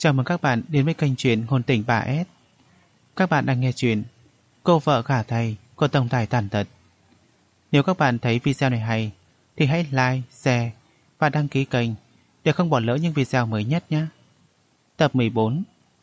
Chào mừng các bạn đến với kênh truyện Ngôn Tình 3S. Các bạn đang nghe truyện Cô vợ gả thầy của tổng tài tàn tật. Nếu các bạn thấy video này hay thì hãy like, share và đăng ký kênh để không bỏ lỡ những video mới nhất nhé. Tập 14.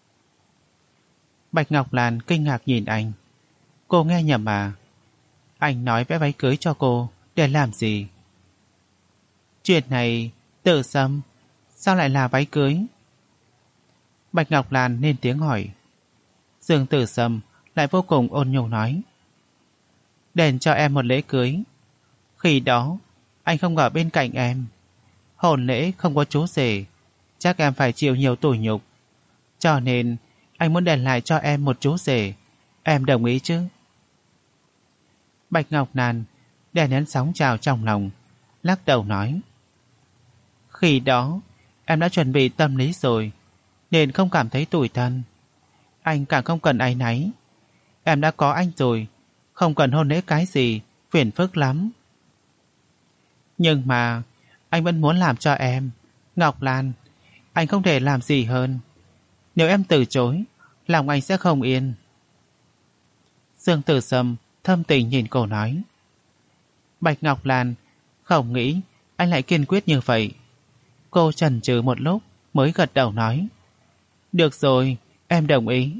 Bạch Ngọc Lan kinh ngạc nhìn anh. Cô nghe nhầm à? Anh nói vẽ váy cưới cho cô để làm gì? Chuyện này, Tử Sâm, sao lại là váy cưới? Bạch Ngọc Lan lên tiếng hỏi. Dương Tử Sâm lại vô cùng ôn nhủ nói. Đền cho em một lễ cưới. Khi đó, anh không ở bên cạnh em. Hôn lễ không có chú rể, chắc em phải chịu nhiều tủi nhục. Cho nên, anh muốn đền lại cho em một chú rể. Em đồng ý chứ? Bạch Ngọc Lan đè nén sóng trào trong lòng, lắc đầu nói. Khi đó, em đã chuẩn bị tâm lý rồi, nên không cảm thấy tủi thân. Anh càng không cần áy náy. Em đã có anh rồi, không cần hôn lễ cái gì, phiền phức lắm. Nhưng mà anh vẫn muốn làm cho em. Ngọc Lan, anh không thể làm gì hơn. Nếu em từ chối, lòng anh sẽ không yên. Dương Tử Sâm thâm tình nhìn cô nói. Bạch Ngọc Lan không nghĩ anh lại kiên quyết như vậy. Cô chần chừ một lúc mới gật đầu nói. Được rồi, em đồng ý.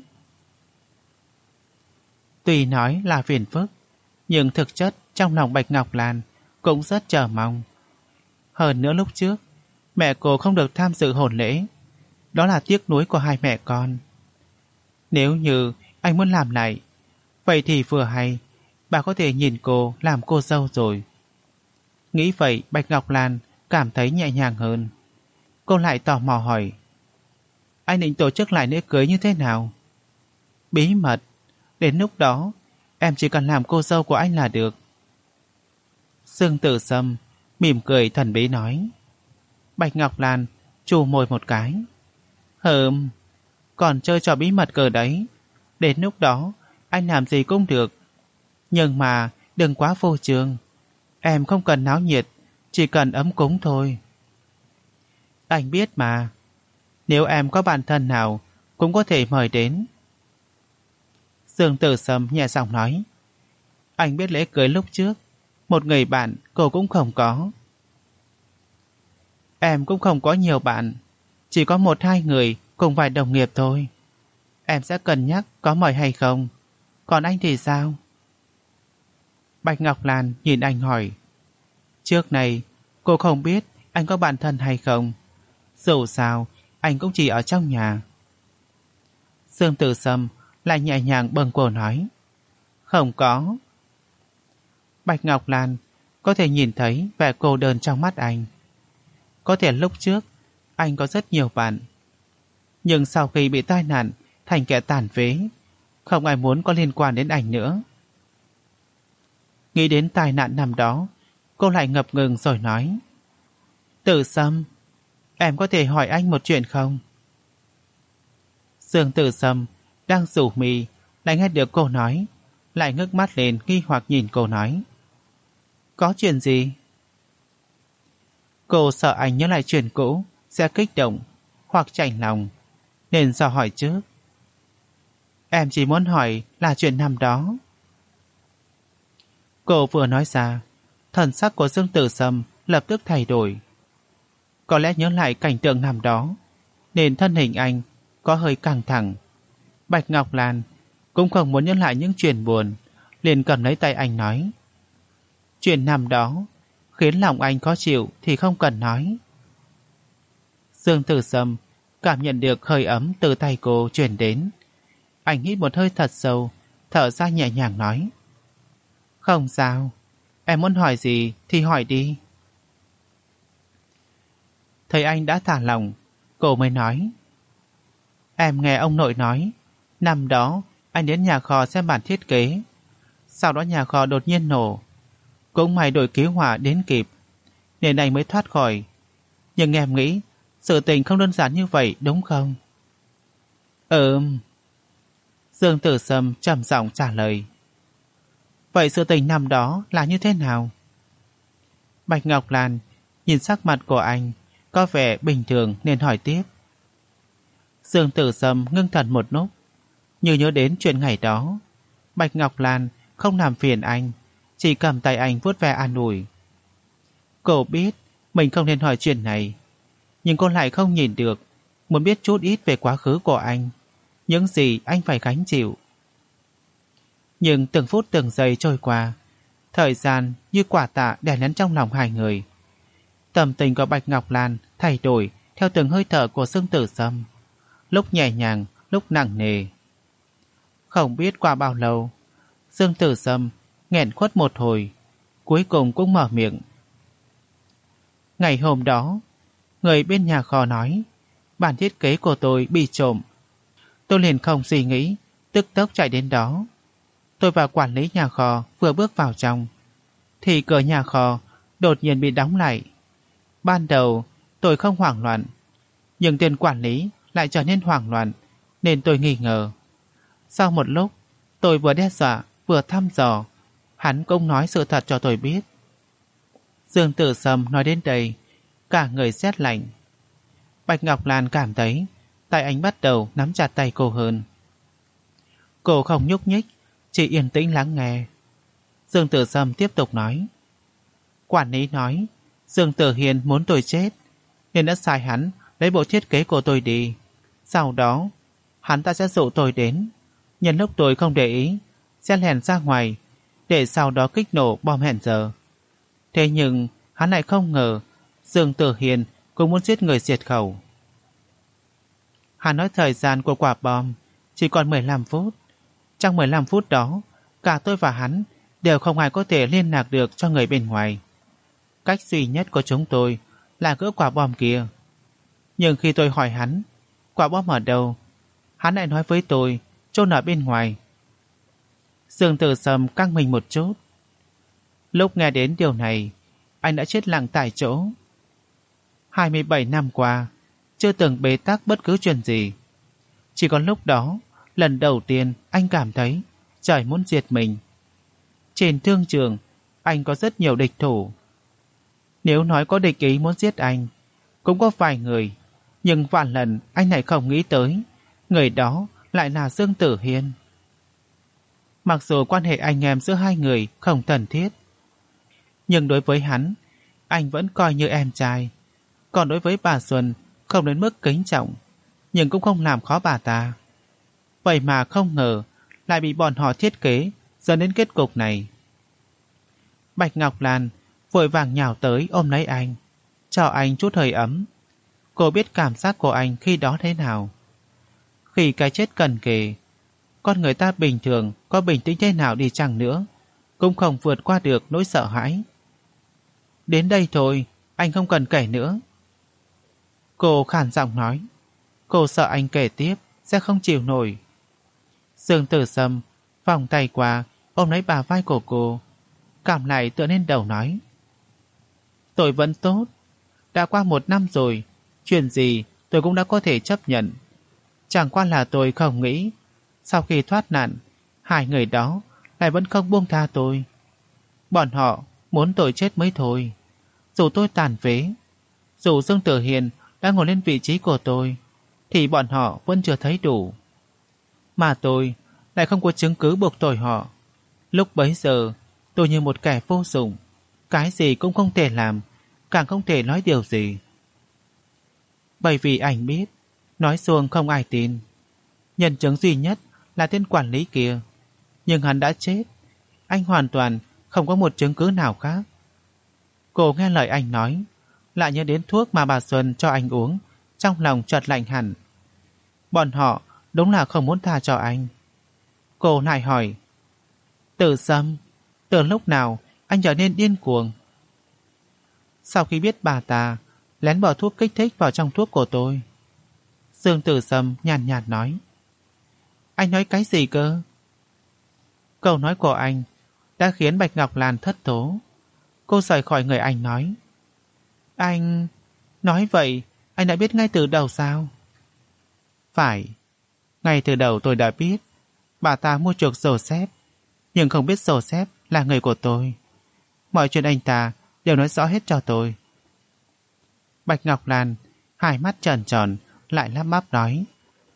Tuy nói là phiền phức, nhưng thực chất trong lòng Bạch Ngọc Lan cũng rất chờ mong. Hơn nữa lúc trước, mẹ cô không được tham dự hôn lễ. Đó là tiếc nuối của hai mẹ con. Nếu như anh muốn làm lại, vậy thì vừa hay, bà có thể nhìn cô làm cô dâu rồi. Nghĩ vậy Bạch Ngọc Lan cảm thấy nhẹ nhàng hơn. Cô lại tò mò hỏi. Anh định tổ chức lại lễ cưới như thế nào? Bí mật. Đến lúc đó, em chỉ cần làm cô dâu của anh là được. Dương Tử Sâm mỉm cười thần bí nói. Bạch Ngọc Lan chù môi một cái. Còn chơi trò bí mật cờ đấy. Đến lúc đó, anh làm gì cũng được. Nhưng mà đừng quá vô trương. Em không cần náo nhiệt, chỉ cần ấm cúng thôi. Anh biết mà. Nếu em có bạn thân nào cũng có thể mời đến. Dương Tử Sâm nhẹ giọng nói. Anh biết lễ cưới lúc trước, một người bạn cô cũng không có. Em cũng không có nhiều bạn, chỉ có 1-2 người cùng vài đồng nghiệp thôi. Em sẽ cân nhắc có mời hay không. Còn anh thì sao? Bạch Ngọc Lan nhìn anh hỏi. Trước này cô không biết anh có bạn thân hay không. Dù sao anh cũng chỉ ở trong nhà. Dương Tử Sâm lại nhẹ nhàng bâng quơ nói. Không có. Bạch Ngọc Lan có thể nhìn thấy vẻ cô đơn trong mắt anh. Có thể lúc trước anh có rất nhiều bạn, nhưng sau khi bị tai nạn thành kẻ tàn phế, không ai muốn có liên quan đến anh nữa. Nghĩ đến tai nạn năm đó, cô lại ngập ngừng rồi nói. Tử Sâm, em có thể hỏi anh một chuyện không? Dương Tử Sâm đang rủ mi, lại nghe được cô nói, lại ngước mắt lên nghi hoặc nhìn cô nói. Có chuyện gì? Cô sợ anh nhớ lại chuyện cũ sẽ kích động hoặc chạnh lòng, nên dò hỏi trước. Em chỉ muốn hỏi là chuyện năm đó. Cô vừa nói ra, thần sắc của Dương Tử Sâm lập tức thay đổi. Có lẽ nhớ lại cảnh tượng năm đó, nên thân hình anh có hơi căng thẳng. Bạch Ngọc Lan cũng không muốn nhớ lại những chuyện buồn, liền cầm lấy tay anh nói. Chuyện năm đó khiến lòng anh khó chịu thì không cần nói. Dương Tử Sâm cảm nhận được hơi ấm từ tay cô truyền đến. Anh hít một hơi thật sâu, thở ra nhẹ nhàng nói. Không sao, em muốn hỏi gì thì hỏi đi. Thấy anh đã thả lòng, cô mới nói. Em nghe ông nội nói, năm đó anh đến nhà kho xem bản thiết kế. Sau đó nhà kho đột nhiên nổ. Cũng may đội cứu hỏa đến kịp, nên anh mới thoát khỏi. Nhưng em nghĩ sự tình không đơn giản như vậy đúng không? Dương Tử Sâm trầm giọng trả lời. Vậy sự tình năm đó là như thế nào? Bạch Ngọc Lan nhìn sắc mặt của anh có vẻ bình thường nên hỏi tiếp. Dương Tử Sâm ngưng thần một lúc, như nhớ đến chuyện ngày đó. Bạch Ngọc Lan không làm phiền anh, chỉ cầm tay anh vuốt ve an ủi. Cô biết mình không nên hỏi chuyện này, nhưng cô lại không nhìn được, muốn biết chút ít về quá khứ của anh, những gì anh phải gánh chịu. Nhưng từng phút từng giây trôi qua, thời gian như quả tạ đè nén trong lòng hai người. Tâm tình của Bạch Ngọc Lan thay đổi theo từng hơi thở của Dương Tử Sâm, lúc nhẹ nhàng, lúc nặng nề. Không biết qua bao lâu, Dương Tử Sâm nghẹn khuất một hồi, cuối cùng cũng mở miệng. Ngày hôm đó, người bên nhà kho nói bản thiết kế của tôi bị trộm. Tôi liền không suy nghĩ, tức tốc chạy đến đó. Tôi và quản lý nhà kho vừa bước vào trong, thì cửa nhà kho đột nhiên bị đóng lại. Ban đầu tôi không hoảng loạn, nhưng tên quản lý lại trở nên hoảng loạn, nên tôi nghi ngờ. Sau một lúc, tôi vừa đe dọa vừa thăm dò, hắn cũng nói sự thật cho tôi biết. Dương Tử Sâm nói đến đây, cả người rét lạnh. Bạch Ngọc Lan cảm thấy tay anh bắt đầu nắm chặt tay cô hơn. Cô không nhúc nhích, chỉ yên tĩnh lắng nghe. Dương Tử Sâm tiếp tục nói. Quản lý nói Dương Tử Hiên muốn tôi chết, nên đã sai hắn lấy bộ thiết kế của tôi đi. Sau đó, hắn ta sẽ dụ tôi đến, nhân lúc tôi không để ý, sẽ lèn ra ngoài, để sau đó kích nổ bom hẹn giờ. Thế nhưng, hắn lại không ngờ Dương Tử Hiên cũng muốn giết người diệt khẩu. Hắn nói thời gian của quả bom chỉ còn 15 phút. Trong 15 phút đó, cả tôi và hắn đều không ai có thể liên lạc được cho người bên ngoài. Cách duy nhất của chúng tôi là gỡ quả bom kia. Nhưng khi tôi hỏi hắn quả bom ở đâu, hắn lại nói với tôi chôn ở bên ngoài. Dương Tử Sâm căng mình một chút. Lúc nghe đến điều này, anh đã chết lặng tại chỗ. 27 năm qua, chưa từng bế tắc bất cứ chuyện gì. Chỉ có lúc đó, lần đầu tiên anh cảm thấy trời muốn diệt mình. Trên thương trường, anh có rất nhiều địch thủ. Nếu nói có địch ý muốn giết anh, cũng có vài người, nhưng vạn lần anh lại không nghĩ tới người đó lại là Dương Tử Hiên. Mặc dù quan hệ anh em giữa hai người không thân thiết, nhưng đối với hắn, anh vẫn coi như em trai. Còn đối với bà Xuân, không đến mức kính trọng, nhưng cũng không làm khó bà ta. Vậy mà không ngờ lại bị bọn họ thiết kế dẫn đến kết cục này. Bạch Ngọc Lan vội vàng nhào tới ôm lấy anh, cho anh chút hơi ấm. Cô biết cảm giác của anh khi đó thế nào. Khi cái chết cần kề, con người ta bình thường có bình tĩnh thế nào đi chăng nữa, cũng không vượt qua được nỗi sợ hãi. Đến đây thôi, anh không cần kể nữa. Cô khàn giọng nói. Cô sợ anh kể tiếp sẽ không chịu nổi. Dương Tử Sâm vòng tay qua ôm lấy bả vai của cô, cảm lại tựa lên đầu nói. Tôi vẫn tốt. Đã qua 1 năm rồi, chuyện gì tôi cũng đã có thể chấp nhận. Chẳng qua là tôi không nghĩ sau khi thoát nạn, hai người đó lại vẫn không buông tha tôi. Bọn họ muốn tôi chết mới thôi. Dù tôi tàn phế, dù Dương Tử Hiền đã ngồi lên vị trí của tôi, thì bọn họ vẫn chưa thấy đủ. Mà tôi lại không có chứng cứ buộc tội họ. Lúc bấy giờ, tôi như một kẻ vô dụng, cái gì cũng không thể làm, càng không thể nói điều gì. Bởi vì anh biết, nói xuông không ai tin. Nhân chứng duy nhất là tên quản lý kia, nhưng hắn đã chết. Anh hoàn toàn không có một chứng cứ nào khác. Cô nghe lời anh nói, lại nhớ đến thuốc mà bà Xuân cho anh uống, trong lòng chợt lạnh hẳn. Bọn họ đúng là không muốn tha cho anh. Cô lại hỏi, Tử Sâm, từ lúc nào anh trở nên điên cuồng? Sau khi biết bà ta lén bỏ thuốc kích thích vào trong thuốc của tôi. Dương Tử Sâm nhàn nhạt nói. Anh nói cái gì cơ? Câu nói của anh đã khiến Bạch Ngọc Lan thất thố. Cô rời khỏi người anh nói. Anh... Nói vậy, anh đã biết ngay từ đầu sao? Phải. Ngay từ đầu tôi đã biết bà ta mua chuộc Joseph, nhưng không biết Joseph là người của tôi. Mọi chuyện anh ta đều nói rõ hết cho tôi. Bạch Ngọc Lan hai mắt tròn tròn lại lắp bắp nói.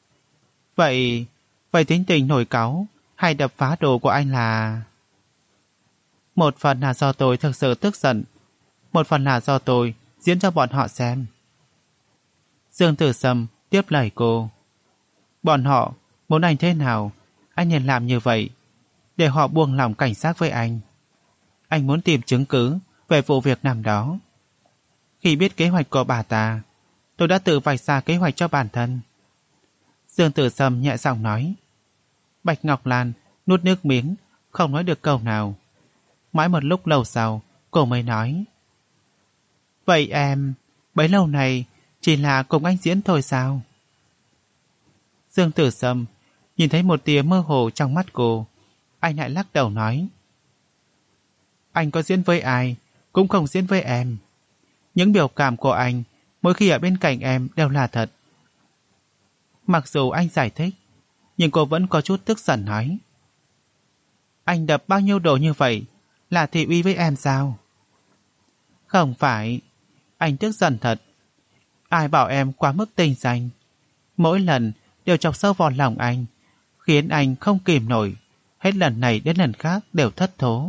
Vậy tính tình nổi cáu hay đập phá đồ của anh là... Một phần là do tôi thực sự tức giận, một phần là do tôi diễn cho bọn họ xem. Dương Tử Sâm tiếp lời cô. Bọn họ muốn anh thế nào, anh nên làm như vậy, để họ buông lòng cảnh giác với anh. Anh muốn tìm chứng cứ về vụ việc năm đó. Khi biết kế hoạch của bà ta, tôi đã tự vạch ra kế hoạch cho bản thân. Dương Tử Sâm nhẹ giọng nói. Bạch Ngọc Lan nuốt nước miếng, không nói được câu nào. Mãi một lúc lâu sau, cô mới nói. Vậy em, bấy lâu này chỉ là cùng anh diễn thôi sao? Dương Tử Sâm nhìn thấy một tia mơ hồ trong mắt cô. Anh lại lắc đầu nói. Anh có diễn với ai, cũng không diễn với em. Những biểu cảm của anh mỗi khi ở bên cạnh em đều là thật. Mặc dù anh giải thích, nhưng cô vẫn có chút tức giận nói. Anh đập bao nhiêu đồ như vậy là thị uy với em sao? Không phải, anh tức giận thật. Ai bảo em quá mức tình danh, mỗi lần đều chọc sâu vào lòng anh, khiến anh không kìm nổi, hết lần này đến lần khác đều thất thố.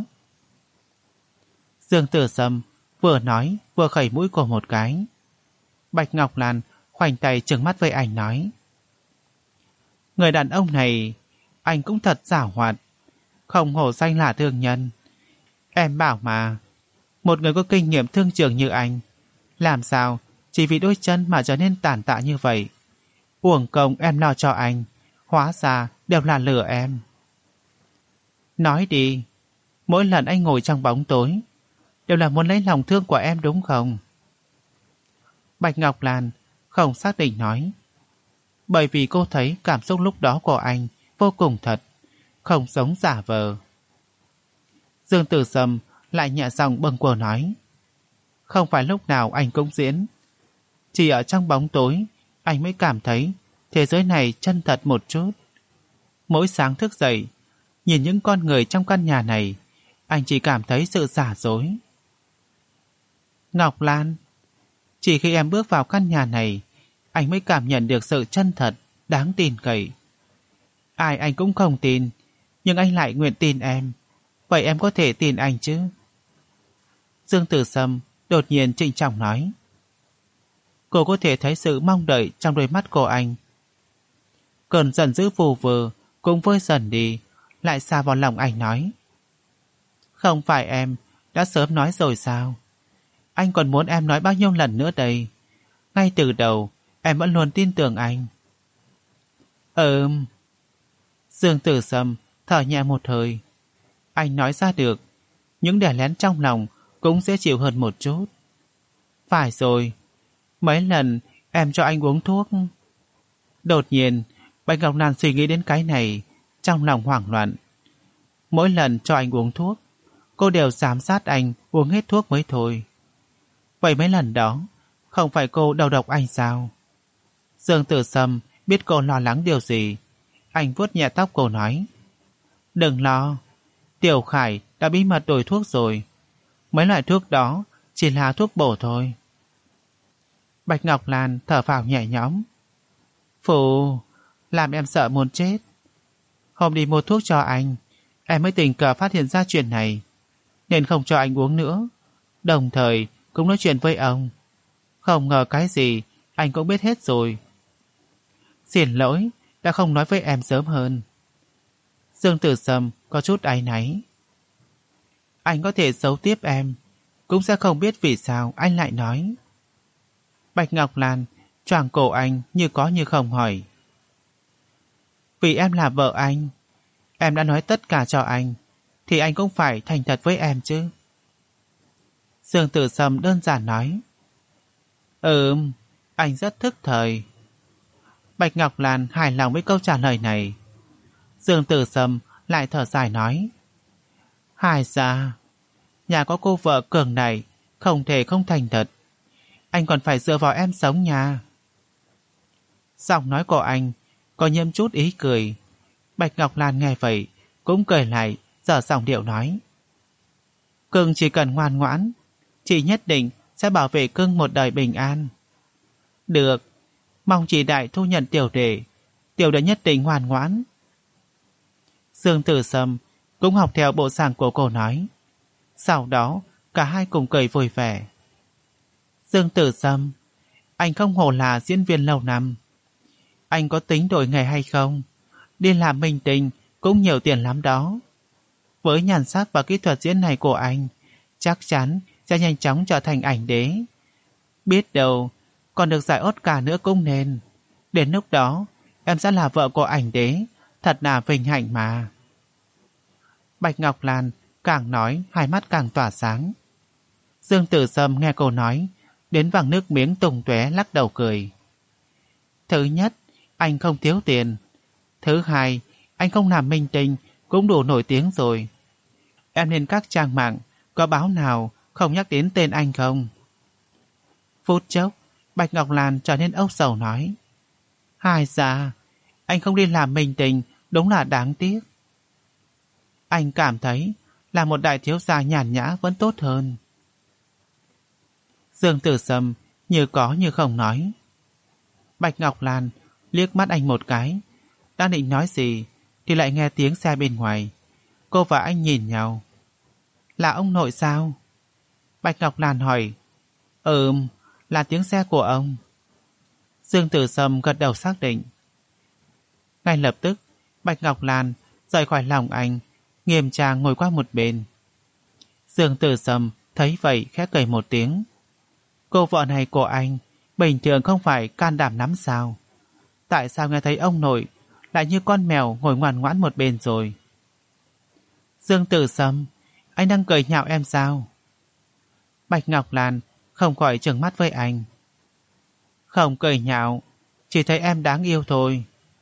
Dương Tử Sâm vừa nói vừa khẩy mũi cô một cái. Bạch Ngọc Lan khoanh tay trừng mắt với anh nói. Người đàn ông này, anh cũng thật giảo hoạt, không hổ danh là thương nhân. Em bảo mà, một người có kinh nghiệm thương trường như anh, làm sao chỉ vì đôi chân mà trở nên tàn tạ như vậy. Uổng công em lo cho anh, hóa ra đều là lừa em. Nói đi, mỗi lần anh ngồi trong bóng tối, đều là muốn lấy lòng thương của em đúng không? Bạch Ngọc Lan không xác định nói. Bởi vì cô thấy cảm xúc lúc đó của anh vô cùng thật, không giống giả vờ. Dương Tử Sâm lại nhẹ giọng bâng quơ nói. Không phải lúc nào anh cũng diễn. Chỉ ở trong bóng tối, anh mới cảm thấy thế giới này chân thật một chút. Mỗi sáng thức dậy, nhìn những con người trong căn nhà này, anh chỉ cảm thấy sự giả dối. Ngọc Lan, chỉ khi em bước vào căn nhà này, anh mới cảm nhận được sự chân thật, đáng tin cậy. Ai anh cũng không tin, nhưng anh lại nguyện tin em. Vậy em có thể tin anh chứ? Dương Tử Sâm đột nhiên trịnh trọng nói. Cô có thể thấy sự mong đợi trong đôi mắt của anh. Cơn giận dữ vù vừ cũng vơi dần đi, lại xa vào lòng anh nói. Không phải em đã sớm nói rồi sao? Anh còn muốn em nói bao nhiêu lần nữa đây? Ngay từ đầu em vẫn luôn tin tưởng anh. Dương Tử Sâm thở nhẹ một hơi. Anh nói ra được, những đè lén trong lòng cũng dễ chịu hơn một chút. Phải rồi, mấy lần em cho anh uống thuốc. Đột nhiên Bạch Ngọc Lan suy nghĩ đến cái này, trong lòng hoảng loạn. Mỗi lần cho anh uống thuốc, cô đều giám sát anh uống hết thuốc mới thôi. Vậy mấy lần đó không phải cô đầu độc anh sao? Dương Tử Sâm biết cô lo lắng điều gì, anh vuốt nhẹ tóc cô nói. Đừng lo, Tiểu Khải đã bí mật đổi thuốc rồi. Mấy loại thuốc đó chỉ là thuốc bổ thôi. Bạch Ngọc Lan thở phào nhẹ nhõm. Phụ, làm em sợ muốn chết. Hôm đi mua thuốc cho anh, em mới tình cờ phát hiện ra chuyện này, nên không cho anh uống nữa. Đồng thời cũng nói chuyện với ông. Không ngờ cái gì anh cũng biết hết rồi. Xin lỗi đã không nói với em sớm hơn. Dương Tử Sâm có chút áy náy. Anh có thể giấu tiếp em, cũng sẽ không biết vì sao anh lại nói. Bạch Ngọc Lan choàng cổ anh như có như không hỏi. Vì em là vợ anh, em đã nói tất cả cho anh, thì anh cũng phải thành thật với em chứ. Dương Tử Sâm đơn giản nói. Anh rất thức thời. Bạch Ngọc Lan hài lòng với câu trả lời này. Dương Tử Sâm lại thở dài nói. Hài ra, nhà có cô vợ cường này, không thể không thành thật. Anh còn phải dựa vào em sống nha. Giọng nói của anh có nhiễm chút ý cười. Bạch Ngọc Lan nghe vậy cũng cười lại, dở giọng điệu nói. Cưng chỉ cần ngoan ngoãn, chị nhất định sẽ bảo vệ cưng một đời bình an. Được, mong chị Đại thu nhận tiểu đệ, tiểu đệ nhất định ngoan ngoãn. Dương Tử Sâm cũng học theo bộ dạng của cô nói. Sau đó cả hai cùng cười vui vẻ. Dương Tử Sâm, anh không hổ là diễn viên lâu năm. Anh có tính đổi nghề hay không? Đi làm minh tinh cũng nhiều tiền lắm đó. Với nhan sắc và kỹ thuật diễn này của anh, chắc chắn sẽ nhanh chóng trở thành ảnh đế. Biết đâu còn được giải Oscar nữa cũng nên. Đến lúc đó em sẽ là vợ của ảnh đế. Thật là vinh hạnh mà. Bạch Ngọc Lan càng nói hai mắt càng tỏa sáng. Dương Tử Sâm nghe cô nói đến vàng nước miếng tung tóe, lắc đầu cười. Thứ nhất, anh không thiếu tiền. Thứ hai, anh không làm minh tinh cũng đủ nổi tiếng rồi. Em lên các trang mạng có báo nào không nhắc đến tên anh không? Phút chốc Bạch Ngọc Lan trở nên âu sầu nói. Hai dạ, anh không đi làm minh tinh đúng là đáng tiếc. Anh cảm thấy là một đại thiếu gia nhàn nhã vẫn tốt hơn. Dương Tử Sâm như có như không nói. Bạch Ngọc Lan liếc mắt anh một cái, đang định nói gì thì lại nghe tiếng xe bên ngoài. Cô và anh nhìn nhau. Là ông nội sao? Bạch Ngọc Lan hỏi. Là tiếng xe của ông. Dương Tử Sâm gật đầu xác định. Ngay lập tức Bạch Ngọc Lan rời khỏi lòng anh, nghiêm trang ngồi qua một bên. Dương Tử Sâm thấy vậy khẽ cười một tiếng. Cô vợ này của anh bình thường không phải can đảm lắm sao? Tại sao nghe thấy ông nội lại như con mèo ngồi ngoan ngoãn một bên rồi? Dương Tử Sâm, anh đang cười nhạo em sao? Bạch Ngọc Lan không khỏi trừng mắt với anh. Không cười nhạo, chỉ thấy em đáng yêu thôi.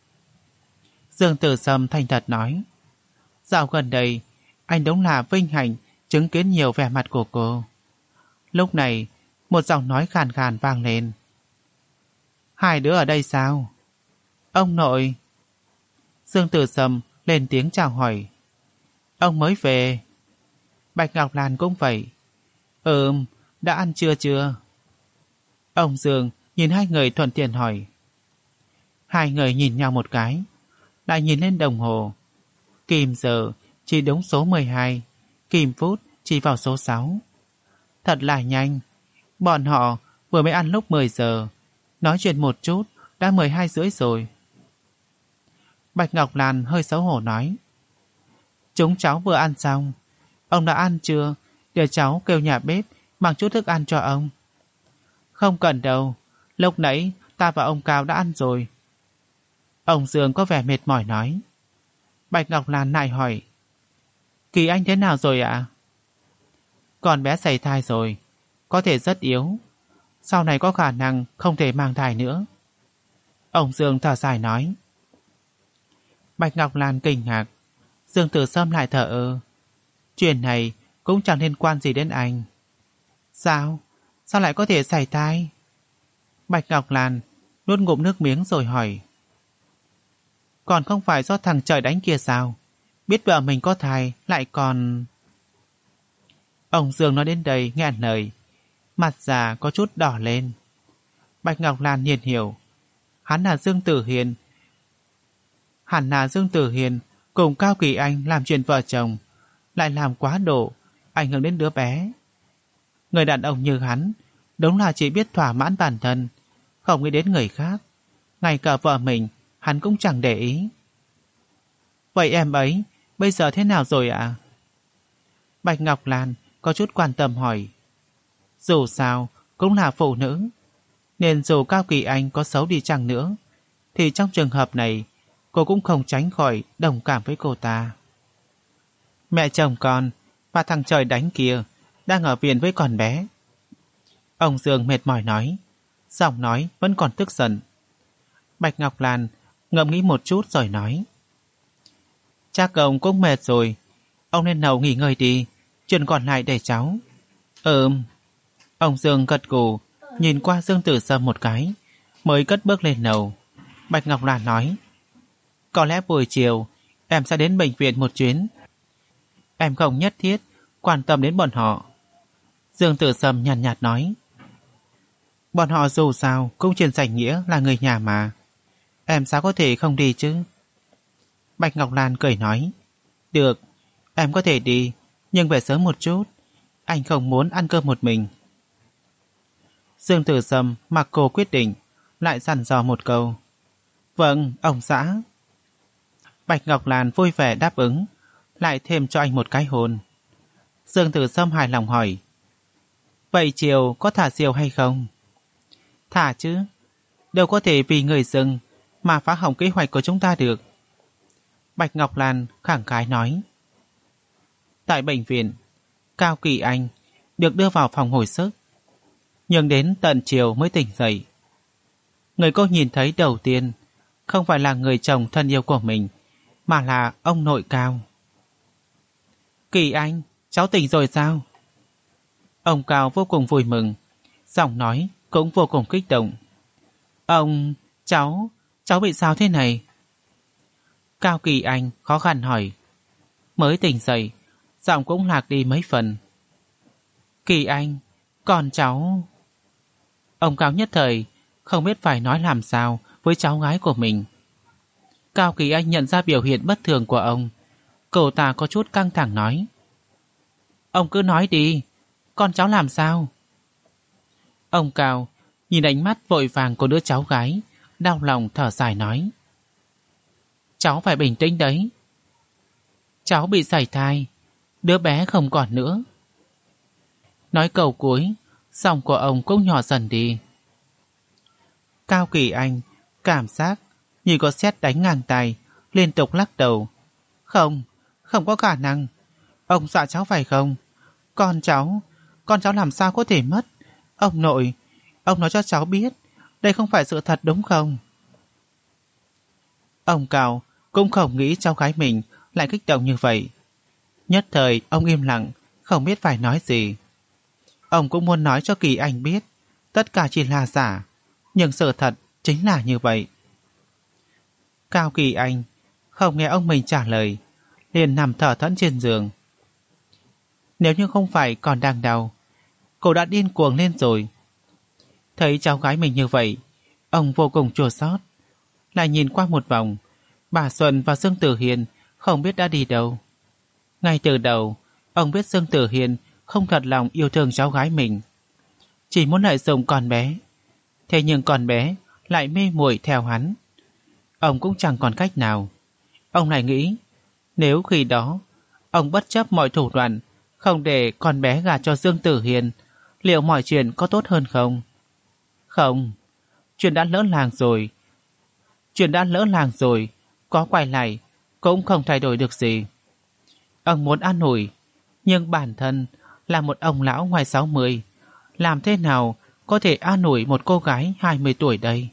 Dương Tử Sâm thành thật nói. Dạo gần đây anh đúng là vinh hạnh chứng kiến nhiều vẻ mặt của cô. Lúc này một giọng nói khàn khàn vang lên. Hai đứa ở đây sao? Ông nội. Dương Tử Sâm lên tiếng chào hỏi. Ông mới về. Bạch Ngọc Lan cũng vậy. Đã ăn trưa chưa? Ông Dương nhìn hai người thuận tiện hỏi. Hai người nhìn nhau một cái, lại nhìn lên đồng hồ. Kim giờ chỉ đúng số 12, kim phút chỉ vào số 6. Thật là nhanh. Bọn họ vừa mới ăn lúc 10 giờ, nói chuyện một chút đã 12 rưỡi rồi. Bạch Ngọc Lan hơi xấu hổ nói. Chúng cháu vừa ăn xong. Ông đã ăn chưa? Để cháu kêu nhà bếp mang chút thức ăn cho ông. Không cần đâu, lúc nãy ta và ông Cao đã ăn rồi. Ông Dương có vẻ mệt mỏi nói. Bạch Ngọc Lan lại hỏi. Kỳ anh thế nào rồi ạ? Con bé sảy thai rồi, có thể rất yếu. Sau này có khả năng không thể mang thai nữa. Ông Dương thở dài nói. Bạch Ngọc Lan kinh ngạc. Dương Tử Sâm lại thở ơ. Chuyện này cũng chẳng liên quan gì đến anh. Sao? Sao lại có thể sảy thai? Bạch Ngọc Lan nuốt ngụm nước miếng rồi hỏi. Còn không phải do thằng trời đánh kia sao? Biết vợ mình có thai lại còn... Ông Dương nói đến đây nghẹn lời, mặt già có chút đỏ lên. Bạch Ngọc Lan liền hiểu. Hắn là Dương Tử Hiền. Hẳn là Dương Tử Hiền cùng Cao Kỳ Anh làm chuyện vợ chồng, lại làm quá độ, ảnh hưởng đến đứa bé. Người đàn ông như hắn đúng là chỉ biết thỏa mãn bản thân, không nghĩ đến người khác. Ngay cả vợ mình hắn cũng chẳng để ý. Vậy em ấy bây giờ thế nào rồi ạ? Bạch Ngọc Lan có chút quan tâm hỏi. Dù sao cũng là phụ nữ, nên dù Cao Kỳ Anh có xấu đi chăng nữa, thì trong trường hợp này cô cũng không tránh khỏi đồng cảm với cô ta. Mẹ chồng con và thằng trời đánh kia đang ở viện với con bé. Ông Dương mệt mỏi nói, giọng nói vẫn còn tức giận. Bạch Ngọc Lan ngẫm nghĩ một chút rồi nói. Chắc ông cũng mệt rồi, ông nên nấu nghỉ ngơi đi, chuyện còn lại để cháu. Ông Dương gật gù, nhìn qua Dương Tử Sâm một cái, mới cất bước lên lầu. Bạch Ngọc Lan nói. Có lẽ buổi chiều em sẽ đến bệnh viện một chuyến. Em không nhất thiết quan tâm đến bọn họ. Dương Tử Sâm nhàn nhạt nói. Bọn họ dù sao cũng trên danh nghĩa là người nhà mà. Em sao có thể không đi chứ? Bạch Ngọc Lan cười nói. Được, em có thể đi, nhưng về sớm một chút. Anh không muốn ăn cơm một mình. Dương Tử Sâm mặc cô quyết định, lại dặn dò một câu. Vâng, ông xã. Bạch Ngọc Lan vui vẻ đáp ứng, lại thêm cho anh một cái hôn. Dương Tử Sâm hài lòng hỏi. Vậy chiều có thả diều hay không? Thả chứ, đâu có thể vì người dưng mà phá hỏng kế hoạch của chúng ta được. Bạch Ngọc Lan khẳng khái nói. Tại bệnh viện, Cao Kỳ Anh được đưa vào phòng hồi sức, nhưng đến tận chiều mới tỉnh dậy. Người cô nhìn thấy đầu tiên không phải là người chồng thân yêu của mình, mà là ông nội Cao. Kỳ Anh, cháu tỉnh rồi sao? Ông Cao vô cùng vui mừng, giọng nói cũng vô cùng kích động. Ông, cháu bị sao thế này? Cao Kỳ Anh khó khăn hỏi. Mới tỉnh dậy, giọng cũng lạc đi mấy phần. Kỳ Anh, còn cháu... Ông Cao nhất thời không biết phải nói làm sao với cháu gái của mình. Cao Kỳ Anh nhận ra biểu hiện bất thường của ông. Cậu ta có chút căng thẳng nói. Ông cứ nói đi, con cháu làm sao? Ông Cao nhìn ánh mắt vội vàng của đứa cháu gái, đau lòng thở dài nói. Cháu phải bình tĩnh đấy. Cháu bị sảy thai, đứa bé không còn nữa. Nói câu cuối, giọng của ông cũng nhỏ dần đi. Cao Kỳ Anh cảm giác như có sét đánh ngang tay, liên tục lắc đầu. Không, không có khả năng. Ông dọa cháu phải không? Con cháu làm sao có thể mất? Ông nội, ông nói cho cháu biết, đây không phải sự thật đúng không? Ông Cao cũng không nghĩ cháu gái mình lại kích động như vậy. Nhất thời ông im lặng, không biết phải nói gì. Ông cũng muốn nói cho Kỳ Anh biết, tất cả chỉ là giả, nhưng sự thật chính là như vậy. Cao Kỳ Anh không nghe ông mình trả lời, liền nằm thở thẫn trên giường. Nếu như không phải còn đang đau, cô đã điên cuồng lên rồi. Thấy cháu gái mình như vậy, ông vô cùng chua xót. Lại nhìn qua một vòng, bà Xuân và Dương Tử Hiền không biết đã đi đâu. Ngay từ đầu, ông biết Dương Tử Hiền không thật lòng yêu thương cháu gái mình, chỉ muốn lợi dụng con bé. Thế nhưng con bé lại mê muội theo hắn. Ông cũng chẳng còn cách nào. Ông lại nghĩ, nếu khi đó ông bất chấp mọi thủ đoạn không để con bé gả cho Dương Tử Hiền, liệu mọi chuyện có tốt hơn không? Không, chuyện đã lỡ làng rồi. Chuyện đã lỡ làng rồi, có quay lại cũng không thay đổi được gì. Ông muốn an ủi, nhưng bản thân là một ông lão ngoài 60, làm thế nào có thể an ủi một cô gái 20 tuổi đây?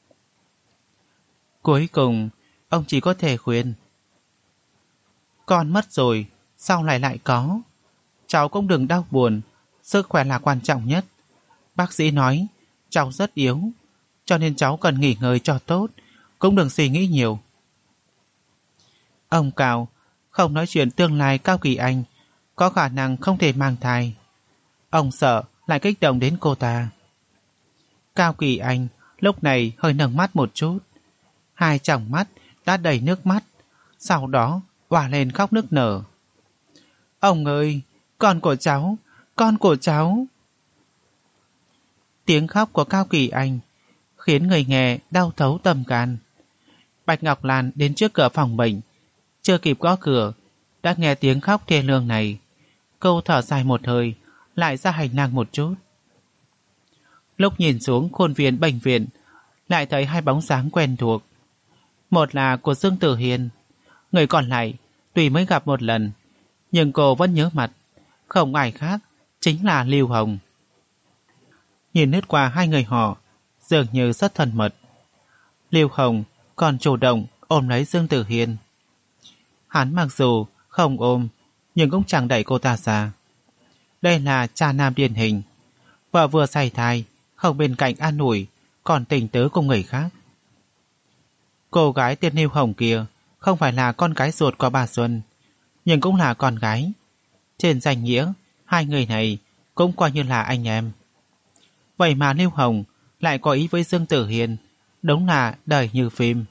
Cuối cùng, ông chỉ có thể khuyên. Con mất rồi, sao lại có? Cháu cũng đừng đau buồn, sức khỏe là quan trọng nhất. Bác sĩ nói, cháu rất yếu, cho nên cháu cần nghỉ ngơi cho tốt, cũng đừng suy nghĩ nhiều. Ông Cao không nói chuyện tương lai Cao Kỳ Anh có khả năng không thể mang thai. Ông sợ lại kích động đến cô ta. Cao Kỳ Anh lúc này hơi nâng mắt một chút. Hai tròng mắt đã đầy nước mắt, sau đó òa lên khóc nức nở. Ông ơi, con của cháu, con của cháu. Tiếng khóc của Cao Kỳ Anh khiến người nghe đau thấu tâm can. Bạch Ngọc Lan đến trước cửa phòng bệnh, chưa kịp gõ cửa đã nghe tiếng khóc thê lương này. Cô thở dài một hơi, lại ra hành lang một chút. Lúc nhìn xuống khuôn viên bệnh viện, lại thấy hai bóng dáng quen thuộc. Một là của Dương Tử Hiền, người còn lại tuy mới gặp một lần, nhưng cô vẫn nhớ mặt. Không ai khác, chính là Lưu Hồng. Nhìn lướt qua hai người họ, dường như rất thân mật. Lưu Hồng còn chủ động ôm lấy Dương Tử Hiền. Hắn mặc dù không ôm, nhưng cũng chẳng đẩy cô ta ra. Đây là cha nam điển hình. Vợ vừa sảy thai, không bên cạnh an ủi, còn tình tứ cùng người khác. Cô gái tên Lưu Hồng kia không phải là con gái ruột của bà Xuân, nhưng cũng là con gái. Trên danh nghĩa, hai người này cũng coi như là anh em. Vậy mà Lưu Hồng lại có ý với Dương Tử Hiền, Đúng là đời như phim.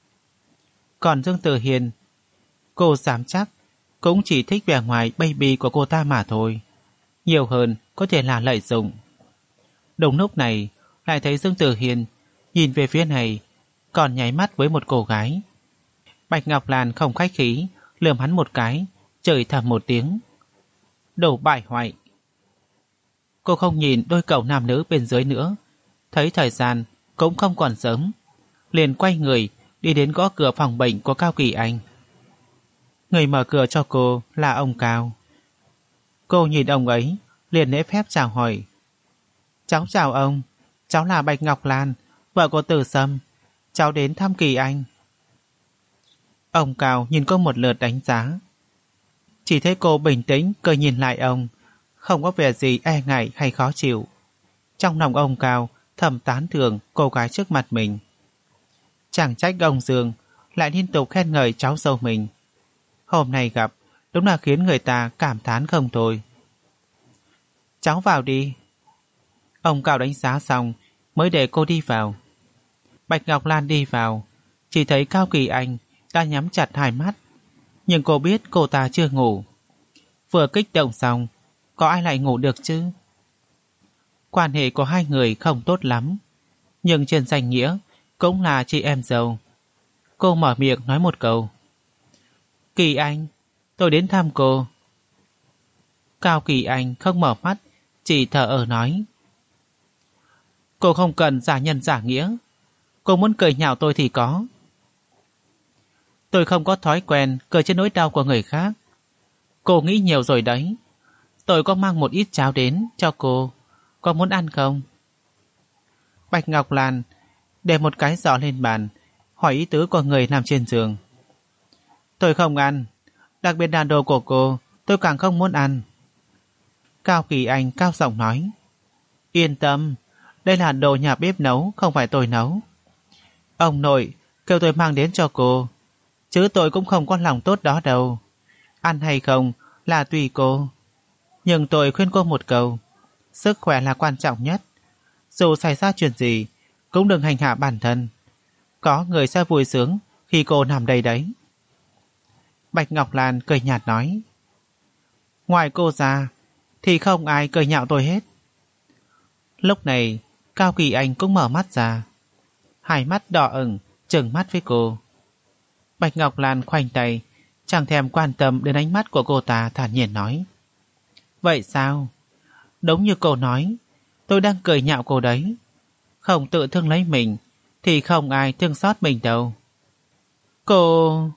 Còn Dương Tử Hiên, cô dám chắc cũng chỉ thích vẻ ngoài baby của cô ta mà thôi. Nhiều hơn có thể là lợi dụng. Đúng lúc này lại thấy Dương Tử Hiên nhìn về phía này, còn nháy mắt với một cô gái. Bạch Ngọc Lan không khách khí lườm hắn một cái, chửi thầm một tiếng: đồ bại hoại. Cô không nhìn đôi cậu nam nữ bên dưới nữa, thấy thời gian cũng không còn sớm, liền quay người đi đến gõ cửa phòng bệnh của Cao Kỳ Anh. Người mở cửa cho cô là ông Cao. Cô nhìn ông ấy, liền lễ phép chào hỏi: cháu chào ông, cháu là Bạch Ngọc Lan, vợ của Từ Sâm, cháu đến thăm Kỳ Anh. Ông Cao nhìn cô một lượt đánh giá, chỉ thấy cô bình tĩnh cười nhìn lại ông, không có vẻ gì e ngại hay khó chịu. Trong lòng ông Cao thầm tán thưởng cô gái trước mặt mình. Chẳng trách ông Dương lại liên tục khen ngợi cháu dâu mình. Hôm nay gặp đúng là khiến người ta cảm thán không thôi. Cháu vào đi. Ông Cao đánh giá xong mới để cô đi vào. Bạch Ngọc Lan đi vào, chỉ thấy Cao Kỳ Anh đã nhắm chặt hai mắt, nhưng cô biết cô ta chưa ngủ. Vừa kích động xong, có ai lại ngủ được chứ? Quan hệ của hai người không tốt lắm, nhưng trên danh nghĩa cũng là chị em dâu. Cô mở miệng nói một câu: Kỳ Anh, tôi đến thăm cô. Cao Kỳ Anh không mở mắt, chỉ thở ơ nói: cô không cần giả nhân giả nghĩa, cô muốn cười nhạo tôi thì có. Tôi không có thói quen cười trên nỗi đau của người khác. Cô nghĩ nhiều rồi đấy. Tôi có mang một ít cháo đến cho cô, có muốn ăn không? Bạch Ngọc Lan để một cái giỏ lên bàn, hỏi ý tứ của người nằm trên giường. Tôi không ăn, đặc biệt là đồ của cô, tôi càng không muốn ăn. Cao Kỳ Anh cao giọng nói: yên tâm, đây là đồ nhà bếp nấu, không phải tôi nấu. Ông nội kêu tôi mang đến cho cô, chứ tôi cũng không có lòng tốt đó đâu. Ăn hay không là tùy cô. Nhưng tôi khuyên cô một câu: sức khỏe là quan trọng nhất. Dù xảy ra chuyện gì cũng đừng hành hạ bản thân. Có người sẽ vui sướng khi cô nằm đây đấy. Bạch Ngọc Lan cười nhạt nói: ngoài cô ra thì không ai cười nhạo tôi hết. Lúc này Cao Kỳ Anh cũng mở mắt ra, hai mắt đỏ ửng trừng mắt với cô. Bạch Ngọc Lan khoanh tay, chẳng thèm quan tâm đến ánh mắt của cô ta, thản nhiên nói: vậy sao? Đúng như cô nói, tôi đang cười nhạo cô đấy. Không tự thương lấy mình thì không ai thương xót mình đâu. Cô...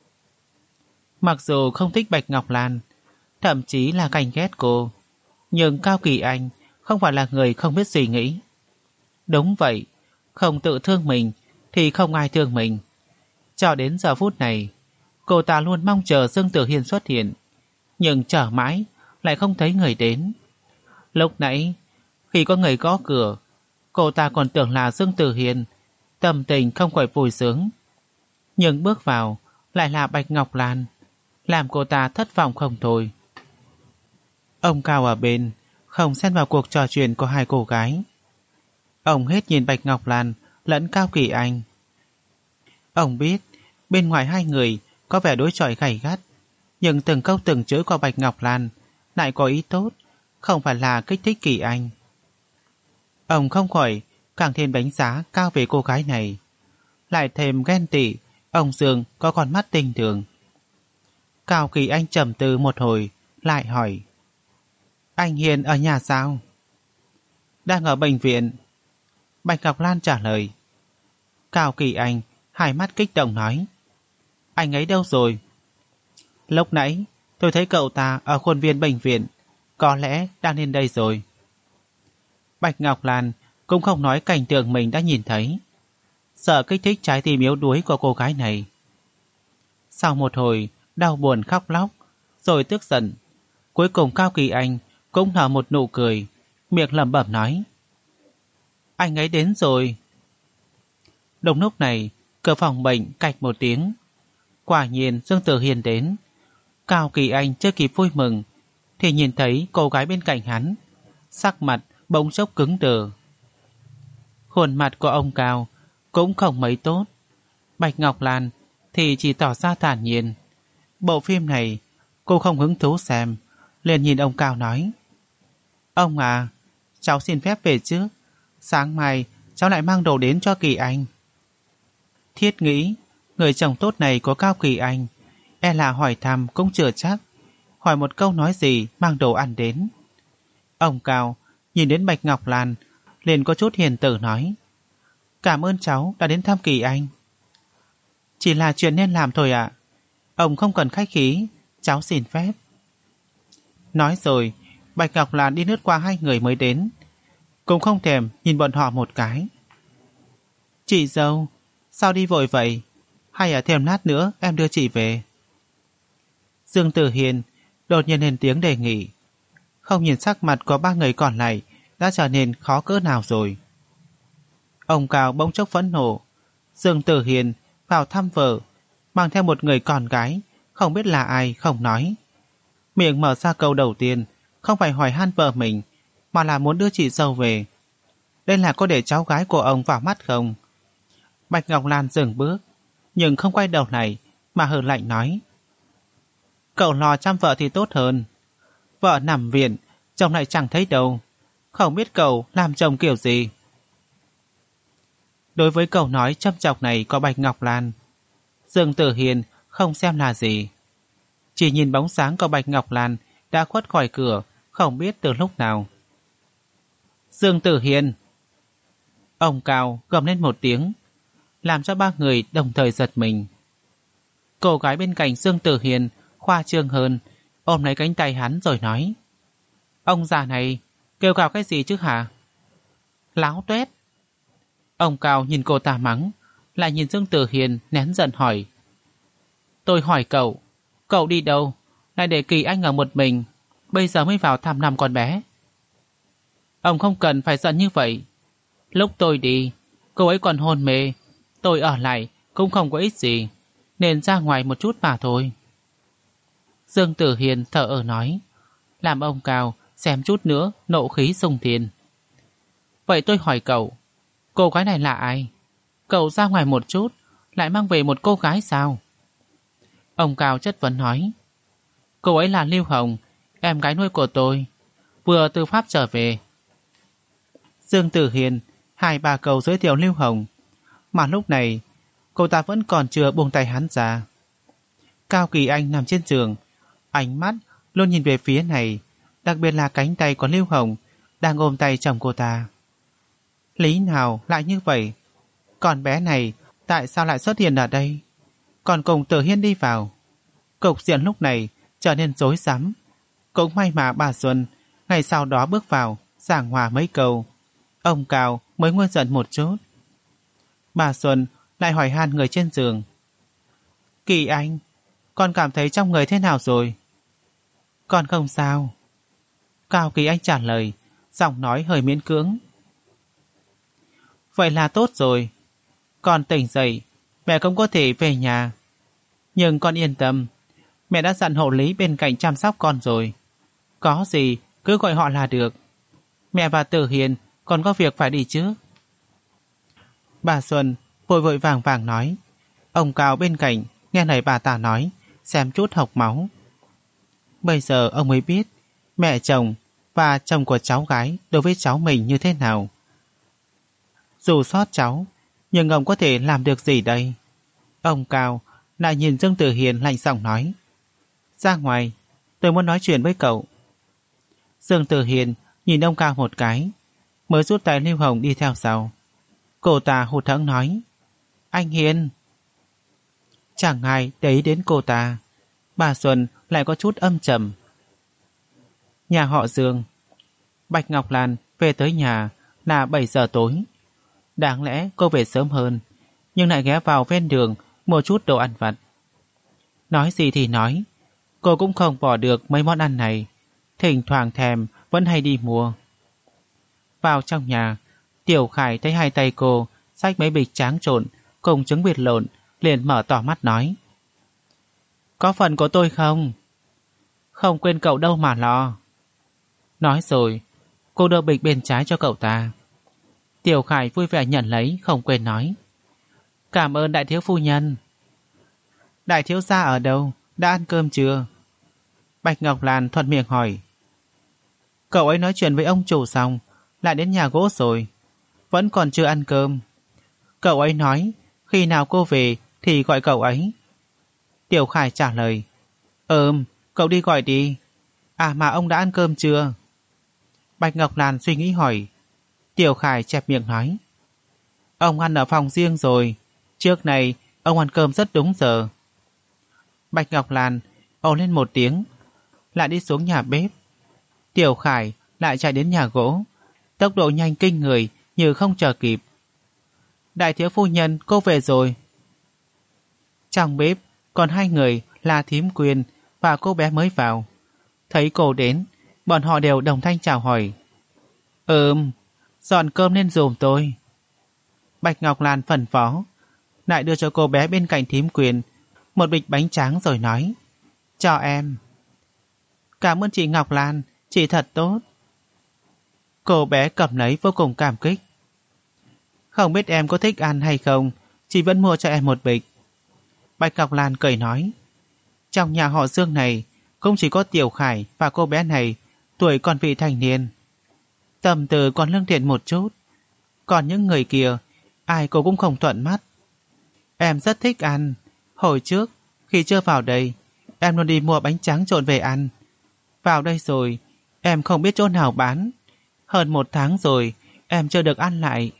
Mặc dù không thích Bạch Ngọc Lan, thậm chí là ganh ghét cô, nhưng Cao Kỳ Anh không phải là người không biết suy nghĩ. Đúng vậy, không tự thương mình thì không ai thương mình. Cho đến giờ phút này, cô ta luôn mong chờ Dương Tử Hiên xuất hiện, nhưng chờ mãi lại không thấy người đến. Lúc nãy, khi có người gõ cửa, cô ta còn tưởng là Dương Tử Hiên, tâm tình không khỏi vui sướng. Nhưng bước vào lại là Bạch Ngọc Lan, làm cô ta thất vọng không thôi. Ông Cao ở bên không xen vào cuộc trò chuyện của hai cô gái. Ông hết nhìn Bạch Ngọc Lan lẫn Cao Kỳ Anh. Ông biết bên ngoài hai người có vẻ đối chọi gay gắt, nhưng từng câu từng chữ của Bạch Ngọc Lan lại có ý tốt, không phải là kích thích Kỳ Anh. Ông không khỏi càng thêm đánh giá cao về cô gái này, lại thêm ghen tị ông Dương có con mắt tinh tường. Cao Kỳ Anh trầm tư một hồi, lại hỏi: anh Hiền ở nhà sao? Đang ở bệnh viện. Bạch Ngọc Lan trả lời. Cao Kỳ Anh hai mắt kích động nói: anh ấy đâu rồi? Lúc nãy tôi thấy cậu ta ở khuôn viên bệnh viện, có lẽ đang lên đây rồi. Bạch Ngọc Lan cũng không nói cảnh tượng mình đã nhìn thấy, sợ kích thích trái tim yếu đuối của cô gái này. Sau một hồi đau buồn khóc lóc rồi tức giận, cuối cùng Cao Kỳ Anh cũng nở một nụ cười, miệng lẩm bẩm nói: anh ấy đến rồi. Đúng lúc này cửa phòng bệnh cạch một tiếng. Quả nhiên Dương Tử Hiên đến. Cao Kỳ Anh chưa kịp vui mừng thì nhìn thấy cô gái bên cạnh hắn, sắc mặt bỗng chốc cứng đờ. Khuôn mặt của ông Cao cũng không mấy tốt. Bạch Ngọc Lan thì chỉ tỏ ra thản nhiên. Bộ phim này cô không hứng thú xem, liền nhìn ông Cao nói: Ông à, cháu xin phép về trước. Sáng mai cháu lại mang đồ đến cho Kỳ Anh. Thiết nghĩ người chồng tốt này của Cao Kỳ Anh e là hỏi thăm cũng chưa chắc, hỏi một câu nói gì mang đồ ăn đến. Ông Cao nhìn đến Bạch Ngọc Lan liền có chút hiền từ nói: Cảm ơn cháu đã đến thăm Kỳ Anh. Chỉ là chuyện nên làm thôi ạ. Ông không cần khách khí, cháu xin phép. Nói rồi Bạch Ngọc Lan đi lướt qua hai người mới đến, cũng không thèm nhìn bọn họ một cái. Chị dâu, sao đi vội vậy? Hay thêm lát nữa em đưa chị về? Dương Tử Hiền đột nhiên lên tiếng đề nghị. Không nhìn sắc mặt của ba người còn lại đã trở nên khó cỡ nào rồi. Ông Cao bỗng chốc phẫn nộ. Dương Tử Hiền vào thăm vợ, mang theo một người con gái, không biết là ai không nói. Miệng mở ra câu đầu tiên không phải hỏi han vợ mình, mà là muốn đưa chị dâu về. Đây là có để cháu gái của ông vào mắt không? Bạch Ngọc Lan dừng bước, nhưng không quay đầu lại mà hừ lạnh nói: Cậu lo chăm vợ thì tốt hơn. Vợ nằm viện, chồng lại chẳng thấy đâu, không biết cậu làm chồng kiểu gì. Đối với câu nói châm chọc này của Bạch Ngọc Lan, Dương Tử Hiền không xem là gì. Chỉ nhìn bóng sáng của Bạch Ngọc Lan đã khuất khỏi cửa, không biết từ lúc nào. Dương Tử Hiền! Ông Cao gầm lên một tiếng, làm cho ba người đồng thời giật mình. Cô gái bên cạnh Dương Tử Hiền khoa trương hơn, ôm lấy cánh tay hắn rồi nói: Ông già này kêu gào cái gì chứ hả? Láo tuét! Ông Cao nhìn cô ta mắng, lại nhìn Dương Tử Hiền nén giận hỏi: Tôi hỏi cậu đi đâu? Lại để Kỳ Anh ở một mình, bây giờ mới vào thăm năm con bé. Ông không cần phải giận như vậy. Lúc tôi đi, cô ấy còn hôn mê, tôi ở lại cũng không có ích gì, nên ra ngoài một chút mà thôi. Dương Tử Hiền thở ơ nói, làm ông Cao xem chút nữa nộ khí xung thiên. Vậy tôi hỏi cậu, cô gái này là ai? Cậu ra ngoài một chút, lại mang về một cô gái sao? Ông Cao chất vấn nói, cô ấy là Lưu Hồng, em gái nuôi của tôi, vừa từ Pháp trở về. Dương Tử Hiền hai ba câu giới thiệu Lưu Hồng, mà lúc này cô ta vẫn còn chưa buông tay hắn ra. Cao Kỳ Anh nằm trên giường, ánh mắt luôn nhìn về phía này, đặc biệt là cánh tay của Lưu Hồng đang ôm tay chồng cô ta. Lý nào lại như vậy? Con bé này tại sao lại xuất hiện ở đây? Còn cùng Tử Hiên đi vào. Cục diện lúc này trở nên rối rắm. Cũng may mà bà Xuân ngày sau đó bước vào giảng hòa mấy câu, ông Cao mới nguôi giận một chút. Bà Xuân lại hỏi han người trên giường, Kỳ Anh, con cảm thấy trong người thế nào rồi? Con không sao. Cao Kỳ Anh trả lời, giọng nói hơi miễn cưỡng. Vậy là tốt rồi. Con tỉnh dậy, mẹ cũng có thể về nhà. Nhưng con yên tâm, mẹ đã dặn hộ lý bên cạnh chăm sóc con rồi. Có gì cứ gọi họ là được. Mẹ và Tử Hiền còn có việc phải đi trước. Bà Xuân vội vội vàng vàng nói. Ông Cao bên cạnh nghe lời bà ta nói, xem chút hộc máu. Bây giờ ông mới biết mẹ chồng và chồng của cháu gái đối với cháu mình như thế nào. Dù xót cháu, nhưng ông có thể làm được gì đây? Ông Cao lại nhìn Dương Tử Hiền lạnh giọng nói, ra ngoài, tôi muốn nói chuyện với cậu. Dương Tử Hiền nhìn ông Cao một cái, mới rút tay Lưu Hồng đi theo sau. Cô ta hụt hẫng nói, anh Hiền. Chẳng ai để ý đến cô ta. Bà Xuân lại có chút âm trầm. Nhà họ Dương. Bạch Ngọc Lan về tới nhà là 7 giờ tối. Đáng lẽ cô về sớm hơn, nhưng lại ghé vào ven đường mua chút đồ ăn vặt. Nói gì thì nói, cô cũng không bỏ được mấy món ăn này, thỉnh thoảng thèm vẫn hay đi mua. Vào trong nhà, Tiểu Khải thấy hai tay cô xách mấy bịch tráng trộn cùng trứng vịt lộn, liền mở to mắt nói, có phần của tôi không? Không quên cậu đâu mà lo. Nói rồi, cô đưa bịch bên trái cho cậu ta. Tiểu Khải vui vẻ nhận lấy, không quên nói, Cảm ơn đại thiếu phu nhân. Đại thiếu gia ở đâu? Đã ăn cơm chưa? Bạch Ngọc Lan thuận miệng hỏi. Cậu ấy nói chuyện với ông chủ xong, lại đến nhà gỗ rồi. Vẫn còn chưa ăn cơm. Cậu ấy nói, khi nào cô về thì gọi cậu ấy. Tiểu Khải trả lời. Cậu đi gọi đi. À mà ông đã ăn cơm chưa? Bạch Ngọc Lan suy nghĩ hỏi. Tiểu Khải chẹp miệng nói. Ông ăn ở phòng riêng rồi. Trước này, ông ăn cơm rất đúng giờ. Bạch Ngọc Lan ồ lên một tiếng, lại đi xuống nhà bếp. Tiểu Khải lại chạy đến nhà gỗ, tốc độ nhanh kinh người như không chờ kịp. Đại thiếu phu nhân, cô về rồi. Trong bếp còn hai người là Thím Quyên và cô bé mới vào. Thấy cô đến, bọn họ đều đồng thanh chào hỏi. Dọn cơm lên giùm tôi. Bạch Ngọc Lan phân phó, lại đưa cho cô bé bên cạnh Thím Quyên một bịch bánh tráng rồi nói. Cho em. Cảm ơn chị Ngọc Lan, chị thật tốt. Cô bé cầm lấy vô cùng cảm kích. Không biết em có thích ăn hay không, chị vẫn mua cho em một bịch. Bạch Ngọc Lan cười nói. Trong nhà họ Dương này cũng chỉ có Tiểu Khải và cô bé này tuổi còn vị thành niên, tầm từ còn lương thiện một chút. Còn những người kia ai cô cũng không thuận mắt. Em rất thích ăn. Hồi trước khi chưa vào đây, em luôn đi mua bánh tráng trộn về ăn. Vào đây rồi, em không biết chỗ nào bán. Hơn 1 tháng rồi, em chưa được ăn lại.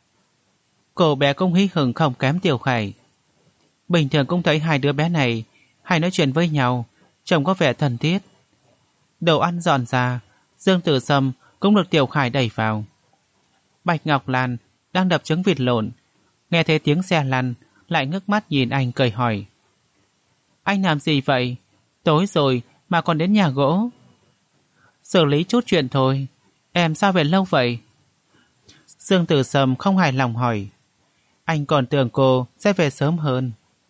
Cô bé cũng hí hửng không kém Tiểu Khải. Bình thường cũng thấy hai đứa bé này hay nói chuyện với nhau, trông có vẻ thân thiết. Đồ ăn dọn ra, Dương Tử Sâm cũng được Tiểu Khải đẩy vào. Bạch Ngọc Lan đang đập trứng vịt lộn, nghe thấy tiếng xe lăn, lại ngước mắt nhìn anh cười hỏi. Anh làm gì vậy? Tối rồi mà còn đến nhà gỗ. Xử lý chút chuyện thôi. Em sao về lâu vậy? Dương Tử Sâm không hài lòng hỏi. Anh còn tưởng cô sẽ về sớm hơn.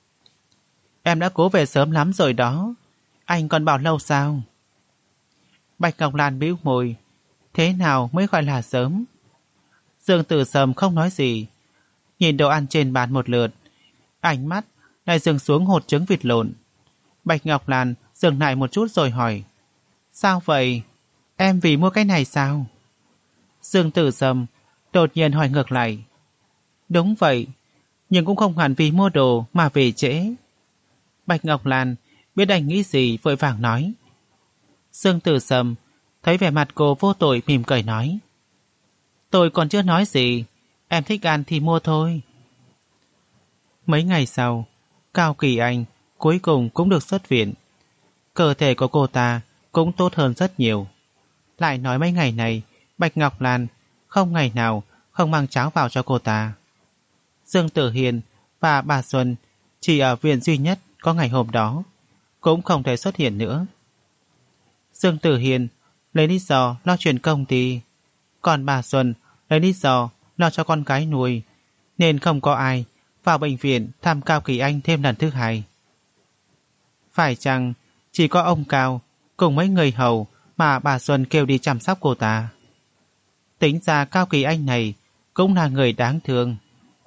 Em đã cố về sớm lắm rồi đó. Anh còn bảo lâu sao? Bạch Ngọc Lan bĩu môi. Thế nào mới gọi là sớm? Dương Tử Sâm không nói gì, nhìn đồ ăn trên bàn một lượt, ánh mắt lại dừng xuống hột trứng vịt lộn. Bạch Ngọc Lan dừng lại một chút rồi hỏi. Sao vậy? Em vì mua cái này sao? Dương Tử Sâm đột nhiên hỏi ngược lại. Đúng vậy, nhưng cũng không hẳn vì mua đồ mà về trễ. Bạch Ngọc Lan biết anh nghĩ gì vội vàng nói. Dương Tử Sâm thấy vẻ mặt cô vô tội mỉm cười nói. Tôi còn chưa nói gì, em thích ăn thì mua thôi. Mấy ngày sau, Cao Kỳ Anh cuối cùng cũng được xuất viện. Cơ thể của cô ta cũng tốt hơn rất nhiều. Lại nói mấy ngày này, Bạch Ngọc Lan không ngày nào không mang cháo vào cho cô ta. Dương Tử Hiền và bà Xuân chỉ ở viện duy nhất có ngày hôm đó, cũng không thể xuất hiện nữa. Dương Tử Hiền lấy lý do lo chuyện công ty, còn bà Xuân lấy lý do lo cho con gái nuôi, nên không có ai vào bệnh viện thăm Cao Kỳ Anh thêm lần thứ hai. Phải chăng chỉ có ông Cao cùng mấy người hầu mà bà Xuân kêu đi chăm sóc cô ta? Tính ra Cao Kỳ Anh này cũng là người đáng thương.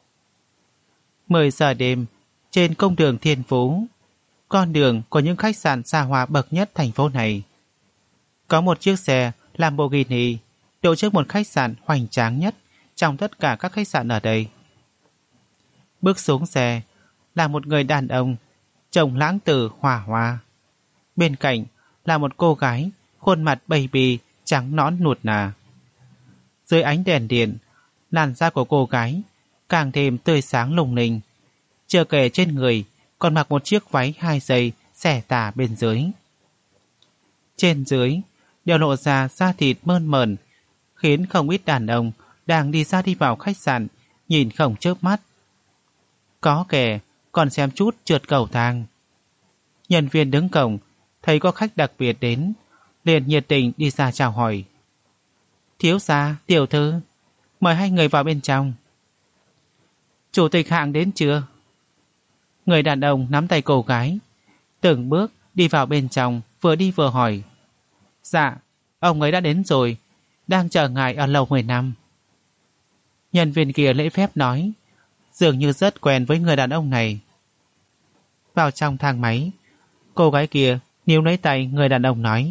10 giờ đêm, trên công đường Thiên Phú, con đường của những khách sạn xa hoa bậc nhất thành phố này, có một chiếc xe Lamborghini đậu trước một khách sạn hoành tráng nhất trong tất cả các khách sạn ở đây. Bước xuống xe là một người đàn ông trông lãng tử hòa hoa. Bên cạnh là một cô gái khuôn mặt baby trắng nõn nuột nà. Dưới ánh đèn điện, làn da của cô gái càng thêm tươi sáng lung linh. Chưa kể trên người còn mặc một chiếc váy 2 giây xẻ tả bên dưới. Trên dưới đều lộ ra da thịt mơn mởn, khiến không ít đàn ông đang đi ra đi vào khách sạn nhìn không chớp mắt. Có kẻ còn xem chút trượt cầu thang. Nhân viên đứng cổng thấy có khách đặc biệt đến, liền nhiệt tình đi ra chào hỏi. Thiếu gia, tiểu thư, mời hai người vào bên trong. Chủ tịch Hạng đến chưa? Người đàn ông nắm tay cô gái, từng bước đi vào bên trong, vừa đi vừa hỏi. Dạ, ông ấy đã đến rồi, đang chờ ngài ở lầu 10 năm. Nhân viên kia lễ phép nói. dường như rất quen với người đàn ông này. Vào trong thang máy, cô gái kia níu lấy tay người đàn ông nói: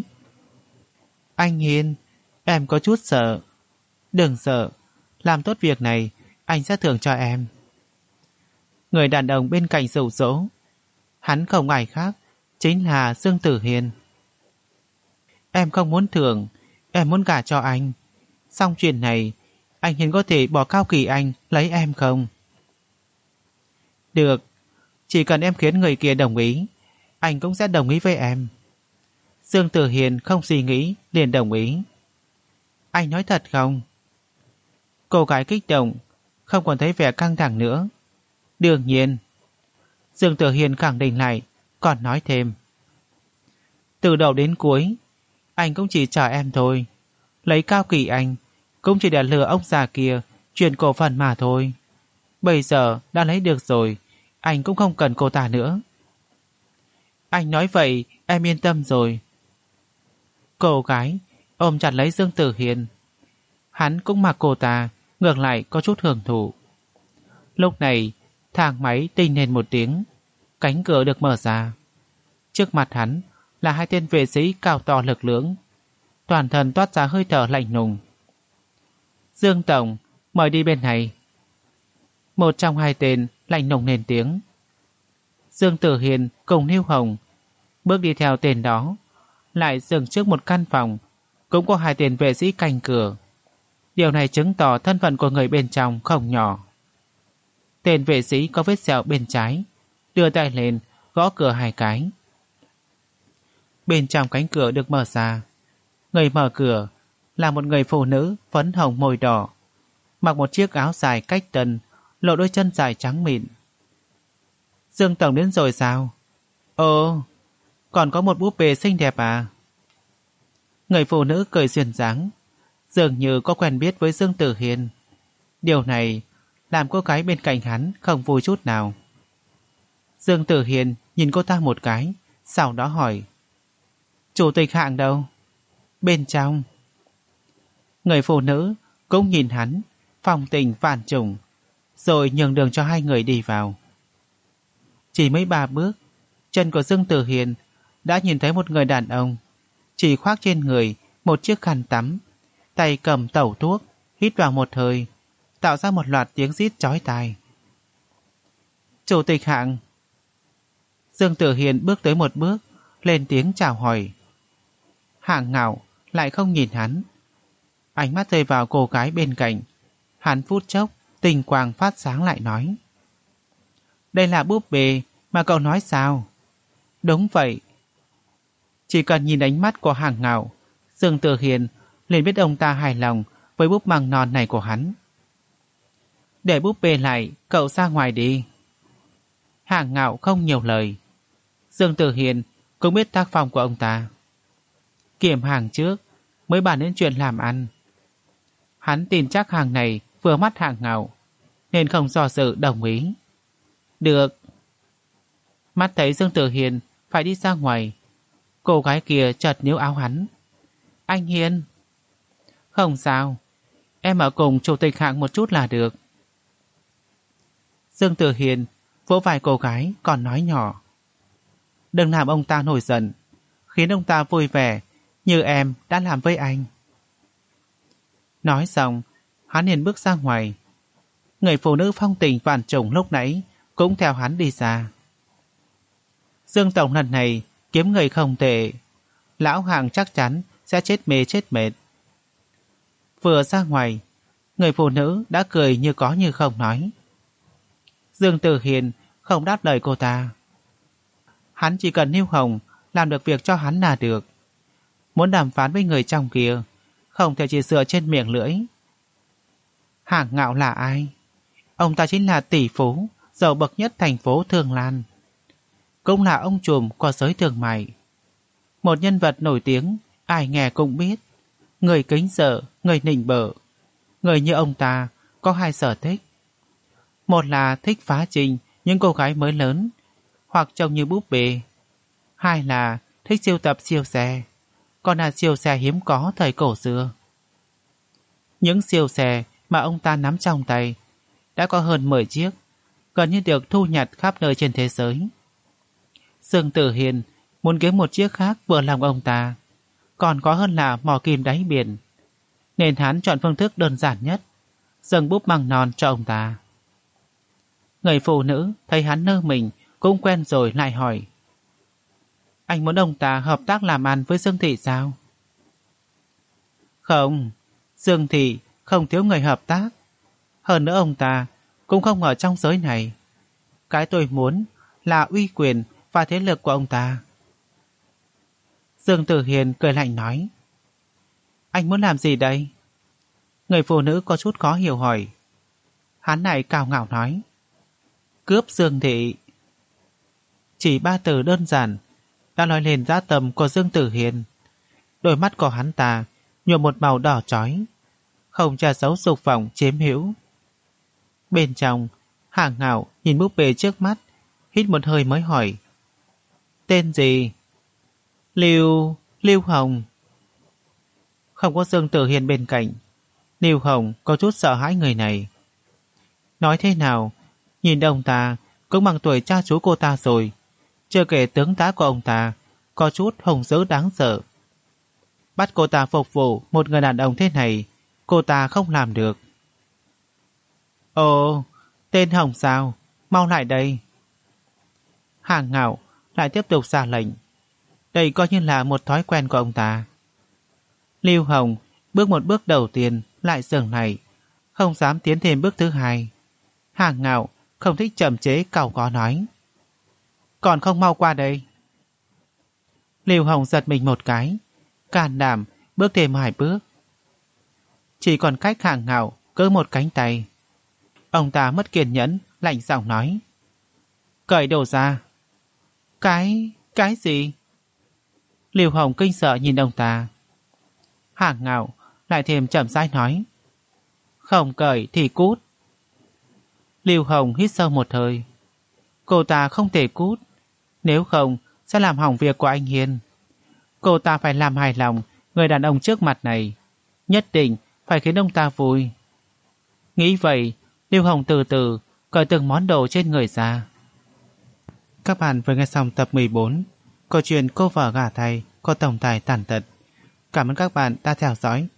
Anh Hiên, em có chút sợ. Đừng sợ, làm tốt việc này, anh sẽ thưởng cho em. Người đàn ông bên cạnh dụ dỗ. Hắn không ai khác, chính là Dương Tử Hiên. Em không muốn thưởng, em muốn gả cho anh. Xong chuyện này, anh Hiên có thể bỏ Cao Kỳ Anh lấy em không? Được, chỉ cần em khiến người kia đồng ý, anh cũng sẽ đồng ý với em. Dương Tử Hiên không suy nghĩ, liền đồng ý. Anh nói thật không? Cô gái kích động, không còn thấy vẻ căng thẳng nữa. Đương nhiên. Dương Tử Hiên khẳng định lại, còn nói thêm. Từ đầu đến cuối, anh cũng chỉ chờ em thôi. Lấy Cao Kỳ Anh cũng chỉ để lừa ông già kia chuyển cổ phần mà thôi. Bây giờ đã lấy được rồi, anh cũng không cần cô ta nữa. Anh nói vậy em yên tâm rồi. Cô gái ôm chặt lấy Dương Tử Hiên. Hắn cũng mặc cô ta, ngược lại có chút hưởng thụ. Lúc này thang máy tinh lên một tiếng, cánh cửa được mở ra. Trước mặt hắn là hai tên vệ sĩ cao to lực lưỡng, toàn thân toát ra hơi thở lạnh lùng. Dương tổng, mời đi bên này. Một trong hai tên lạnh lùng lên tiếng. Dương Tử Hiên cùng Lưu Hồng bước đi theo tên đó, lại dừng trước một căn phòng, cũng có hai tên vệ sĩ canh cửa. Điều này chứng tỏ thân phận của người bên trong không nhỏ. Tên vệ sĩ có vết sẹo bên trái, đưa tay lên gõ cửa hai cái. Bên trong cánh cửa được mở ra. Người mở cửa là một người phụ nữ phấn hồng môi đỏ, mặc một chiếc áo dài cách tân, lộ đôi chân dài trắng mịn. Dương tổng đến rồi sao? Ồ, còn có một búp bê xinh đẹp à? Người phụ nữ cười duyên dáng, dường như có quen biết với Dương Tử Hiên. Điều này làm cô gái bên cạnh hắn không vui chút nào. Dương Tử Hiên nhìn cô ta một cái, sau đó hỏi: Chủ tịch Hạng đâu? Bên trong. Người phụ nữ cũng nhìn hắn, phong tình vạn trùng, rồi nhường đường cho hai người đi vào. Chỉ mấy 3 bước, chân của Dương Tử Hiên đã nhìn thấy một người đàn ông, chỉ khoác trên người một chiếc khăn tắm, tay cầm tẩu thuốc, hít vào một hơi, tạo ra một loạt tiếng rít chói tai. Chủ tịch Hạng. Dương Tử Hiên bước tới một bước, lên tiếng chào hỏi. Hạng Ngạo lại không nhìn hắn. Ánh mắt rơi vào cô gái bên cạnh. Hắn phút chốc, tình quang phát sáng lại nói: Đây là búp bê mà cậu nói sao? Đúng vậy. Chỉ cần nhìn ánh mắt của Hạng Ngạo, Dương Tử Hiên liền biết ông ta hài lòng với búp măng non này của hắn. Để búp bê lại, cậu ra ngoài đi. Hạng Ngạo không nhiều lời. Dương Tử Hiên cũng biết tác phong của ông ta. Kiểm hàng trước mới bàn đến chuyện làm ăn. Hắn tin chắc hàng này vừa mắt Hạng Ngạo, nên không do dự đồng ý. Được. Mắt thấy Dương Tử Hiên phải đi ra ngoài, cô gái kia chợt níu áo hắn. Anh Hiên. Không sao, em ở cùng chủ tịch Hạng một chút là được. Dương Tử Hiên vỗ vai cô gái, còn nói nhỏ: Đừng làm ông ta nổi giận, khiến ông ta vui vẻ như em đã làm với anh. Nói xong, hắn liền bước ra ngoài. Người phụ nữ phong tình vạn trùng lúc nãy cũng theo hắn đi ra. Dương tổng lần này kiếm người không tệ, lão Hạng chắc chắn sẽ chết mê chết mệt. Vừa ra ngoài, người phụ nữ đã cười như có như không nói. Dương Tử Hiên không đáp lời cô ta. Hắn chỉ cần Lưu Hồng làm được việc cho hắn là được. Muốn đàm phán với người trong kia, không thể chỉ dựa trên miệng lưỡi. Hạng Ngạo là ai? Ông ta chính là tỷ phú giàu bậc nhất thành phố Thường Lan, cũng là ông trùm của giới thương mại. Một nhân vật nổi tiếng, ai nghe cũng biết. Người kính sợ, người nịnh bợ. Người như ông ta có hai sở thích. Một là thích phá trình những cô gái mới lớn, hoặc trông như búp bê. Hai là thích sưu tập siêu xe, còn là siêu xe hiếm có thời cổ xưa. Những siêu xe mà ông ta nắm trong tay đã có hơn 10 chiếc, gần như được thu nhặt khắp nơi trên thế giới. Dương Tử Hiền muốn kiếm một chiếc khác vừa lòng ông ta, còn có hơn là mò kim đáy biển, nên hắn chọn phương thức đơn giản nhất, dâng búp măng non cho ông ta. Người phụ nữ thấy hắn nơ mình cũng quen rồi lại hỏi: anh muốn ông ta hợp tác làm ăn với Dương Thị sao? Không, Dương Thị không thiếu người hợp tác. Hơn nữa ông ta cũng không ở trong giới này. Cái tôi muốn là uy quyền và thế lực của ông ta. Dương Tử Hiền cười lạnh nói: anh muốn làm gì đây? Người phụ nữ có chút khó hiểu hỏi. Hắn này cào ngạo nói: cướp Dương Thị. Chỉ 3 từ đơn giản đã nói lên dã tâm của Dương Tử Hiền. Đôi mắt của hắn ta nhuộm một màu đỏ chói, không che giấu dục vọng chiếm hữu. Bên trong, Hàng Ngạo nhìn búp bê trước mắt, hít một hơi mới hỏi: tên gì? Lưu Hồng. Không có Dương Tử Hiền bên cạnh, Lưu Hồng có chút sợ hãi người này. Nói thế nào, nhìn ông ta cũng bằng tuổi cha chú cô ta rồi, chưa kể tướng tá của ông ta có chút hùng dữ đáng sợ. Bắt cô ta phục vụ một người đàn ông thế này, cô ta không làm được. Ồ, tên Hồng sao? Mau lại đây. Hàng Ngạo lại tiếp tục ra lệnh. Đây coi như là một thói quen của ông ta. Lưu Hồng bước một bước đầu tiên lại dừng lại, không dám tiến thêm bước thứ hai. Hàng Ngạo không thích chậm chế cau có nói: còn không mau qua đây. Lưu Hồng giật mình một cái, can đảm bước thêm 2 bước. Chỉ còn cách Hàng Ngạo cỡ một cánh tay. Ông ta mất kiên nhẫn, lạnh giọng nói: cởi đồ ra. Cái gì? Lưu Hồng kinh sợ nhìn ông ta. Hàng Ngạo lại thêm chậm rãi nói: không cởi thì cút. Lưu Hồng hít sâu một hơi. Cô ta không thể cút, nếu không sẽ làm hỏng việc của anh Hiền. Cô ta phải làm hài lòng người đàn ông trước mặt này, nhất định phải khiến ông ta vui. Nghĩ vậy, Lưu Hồng từ từ cởi từng món đồ trên người ra. Các bạn vừa nghe xong tập 14 câu chuyện Cô vợ gả thầy có tổng tài tàn tật. Cảm ơn các bạn đã theo dõi.